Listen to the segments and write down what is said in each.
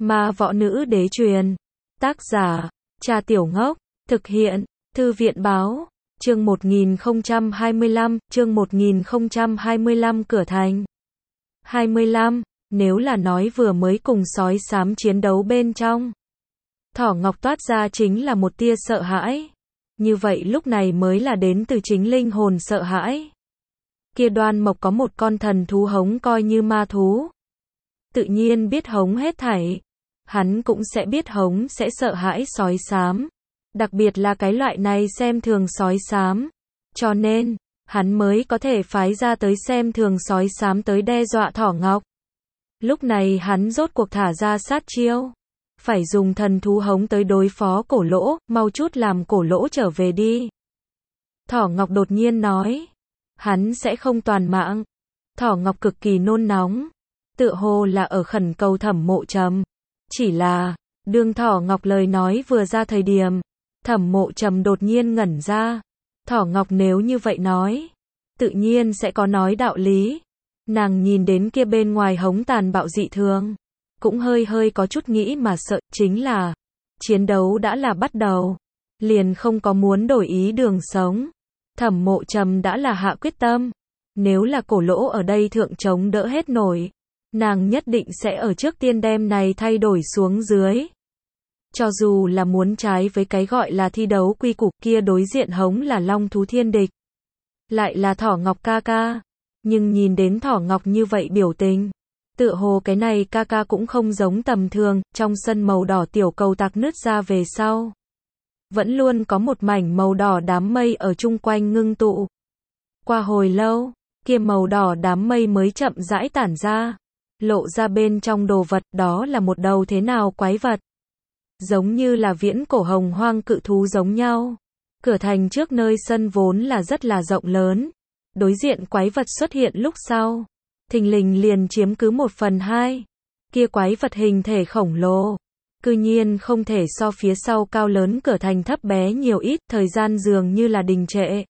Ma võ nữ đế truyền. Tác giả, Trà Tiểu Ngốc. Thực hiện, Thư viện báo. Chương 1025, chương 1025 Cửa Thành. 25. Nếu là nói vừa mới cùng sói xám chiến đấu bên trong, Thỏ Ngọc toát ra chính là một tia sợ hãi. Như vậy lúc này mới là đến từ chính linh hồn sợ hãi. Kia Đoan Mộc có một con thần thú hống coi như ma thú. Tự nhiên biết hống hết thảy. Hắn cũng sẽ biết hống sẽ sợ hãi sói xám. Đặc biệt là cái loại này xem thường sói xám. Cho nên, hắn mới có thể phái ra tới xem thường sói xám tới đe dọa Thỏ Ngọc. Lúc này hắn rốt cuộc thả ra sát chiêu. Phải dùng thần thú hống tới đối phó Cổ Lỗ, mau chút làm Cổ Lỗ trở về đi. Thỏ Ngọc đột nhiên nói. Hắn sẽ không toàn mạng. Thỏ Ngọc cực kỳ nôn nóng. Tựa hồ là ở khẩn cầu Thẩm Mộ Trầm. Chỉ là, đương Thỏ Ngọc lời nói vừa ra thời điểm, Thẩm Mộ Trầm đột nhiên ngẩn ra. Thỏ Ngọc nếu như vậy nói, tự nhiên sẽ có nói đạo lý. Nàng nhìn đến kia bên ngoài hống tàn bạo dị thường, cũng hơi có chút nghĩ mà sợ, chính là chiến đấu đã là bắt đầu, liền không có muốn đổi ý đường sống. Thẩm Mộ Trầm đã là hạ quyết tâm, nếu là Cổ Lỗ ở đây thượng chống đỡ hết nổi, nàng nhất định sẽ ở trước tiên đem này thay đổi xuống dưới. Cho dù là muốn trái với cái gọi là thi đấu quy củ, kia đối diện hống là long thú thiên địch, lại là Thỏ Ngọc ca ca, nhưng nhìn đến Thỏ Ngọc như vậy biểu tình, tựa hồ cái này ca ca cũng không giống tầm thường. Trong sân màu đỏ tiểu cầu tạc nứt ra về sau, vẫn luôn có một mảnh màu đỏ đám mây ở chung quanh ngưng tụ. Qua hồi lâu, kia màu đỏ đám mây mới chậm rãi tản ra, lộ ra bên trong đồ vật, đó là một đầu thế nào quái vật. Giống như là viễn cổ hồng hoang cự thú giống nhau. Cửa thành trước nơi sân vốn là rất là rộng lớn. Đối diện quái vật xuất hiện lúc sau, thình lình liền chiếm cứ 1/2. Kia quái vật hình thể khổng lồ, cư nhiên không thể so phía sau cao lớn cửa thành thấp bé nhiều ít, thời gian dường như là đình trệ.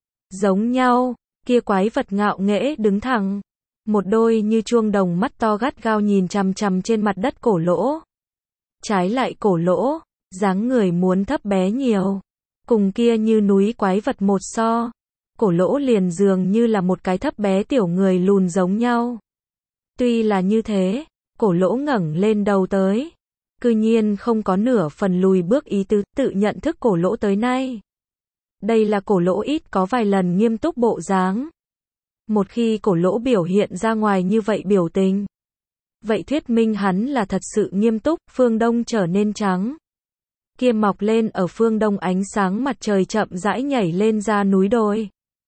Giống nhau, kia quái vật ngạo nghễ đứng thẳng, một đôi như chuông đồng mắt to gắt gao nhìn chằm chằm trên mặt đất Cổ Lỗ. Trái lại Cổ Lỗ, dáng người muốn thấp bé nhiều, cùng kia như núi quái vật một so, Cổ Lỗ liền dường như là một cái thấp bé tiểu người lùn giống nhau. Tuy là như thế, Cổ Lỗ ngẩng lên đầu tới, cư nhiên không có nửa phần lùi bước ý tứ, tự nhận thức Cổ Lỗ tới nay. Đây là Cổ Lỗ ít có vài lần nghiêm túc bộ dáng. Một khi Cổ Lỗ biểu hiện ra ngoài như vậy biểu tình, vậy thuyết minh hắn là thật sự nghiêm túc. Phương Đông trở nên trắng. Kia mọc lên ở phương Đông ánh sáng mặt trời chậm rãi nhảy lên ra núi đồi.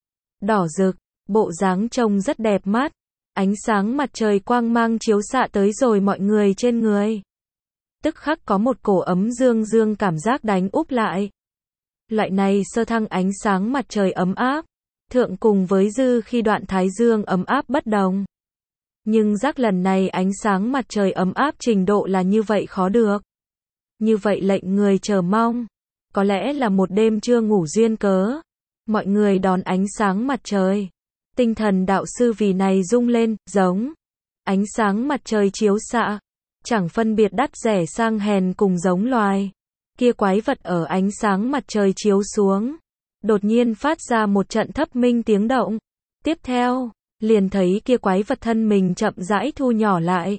Đỏ rực, bộ dáng trông rất đẹp mắt. Ánh sáng mặt trời quang mang chiếu xạ tới rồi mọi người trên người. Tức khắc có một cổ ấm dương dương cảm giác đánh úp lại. Loại này sơ thăng ánh sáng mặt trời ấm áp, thượng cùng với dư khi đoạn thái dương ấm áp bất đồng. Nhưng giác lần này ánh sáng mặt trời ấm áp trình độ là như vậy khó được. Như vậy lệnh người chờ mong. Có lẽ là một đêm chưa ngủ duyên cớ. Mọi người đón ánh sáng mặt trời. Tinh thần đạo sư vì này rung lên, giống. Ánh sáng mặt trời chiếu xạ. Chẳng phân biệt đắt rẻ sang hèn cùng giống loài. Kia quái vật ở ánh sáng mặt trời chiếu xuống. Đột nhiên phát ra một trận thấp minh tiếng động. Tiếp theo, liền thấy kia quái vật thân mình chậm rãi thu nhỏ lại.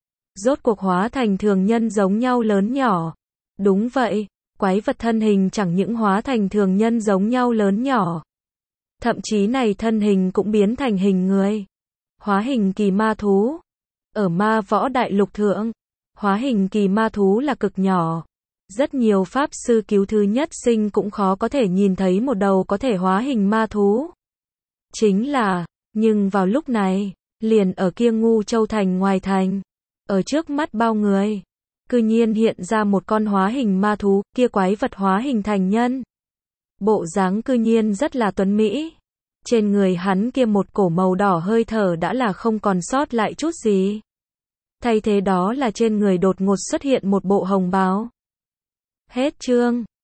Rốt cuộc hóa thành thường nhân giống nhau lớn nhỏ. Đúng vậy, quái vật thân hình chẳng những hóa thành thường nhân giống nhau lớn nhỏ. Thậm chí này thân hình cũng biến thành hình người. Hóa hình kỳ ma thú. Ở ma võ đại lục thượng, hóa hình kỳ ma thú là cực nhỏ. Rất nhiều pháp sư cứu thứ nhất sinh cũng khó có thể nhìn thấy một đầu có thể hóa hình ma thú. Chính là, nhưng vào lúc này, liền ở kia Ngu Châu thành ngoài thành, ở trước mắt bao người, cư nhiên hiện ra một con hóa hình ma thú. Kia quái vật hóa hình thành nhân. Bộ dáng cư nhiên rất là tuấn mỹ. Trên người hắn kia một cổ màu đỏ hơi thở đã là không còn sót lại chút gì. Thay thế đó là trên người đột ngột xuất hiện một bộ hồng bào. Hết chương.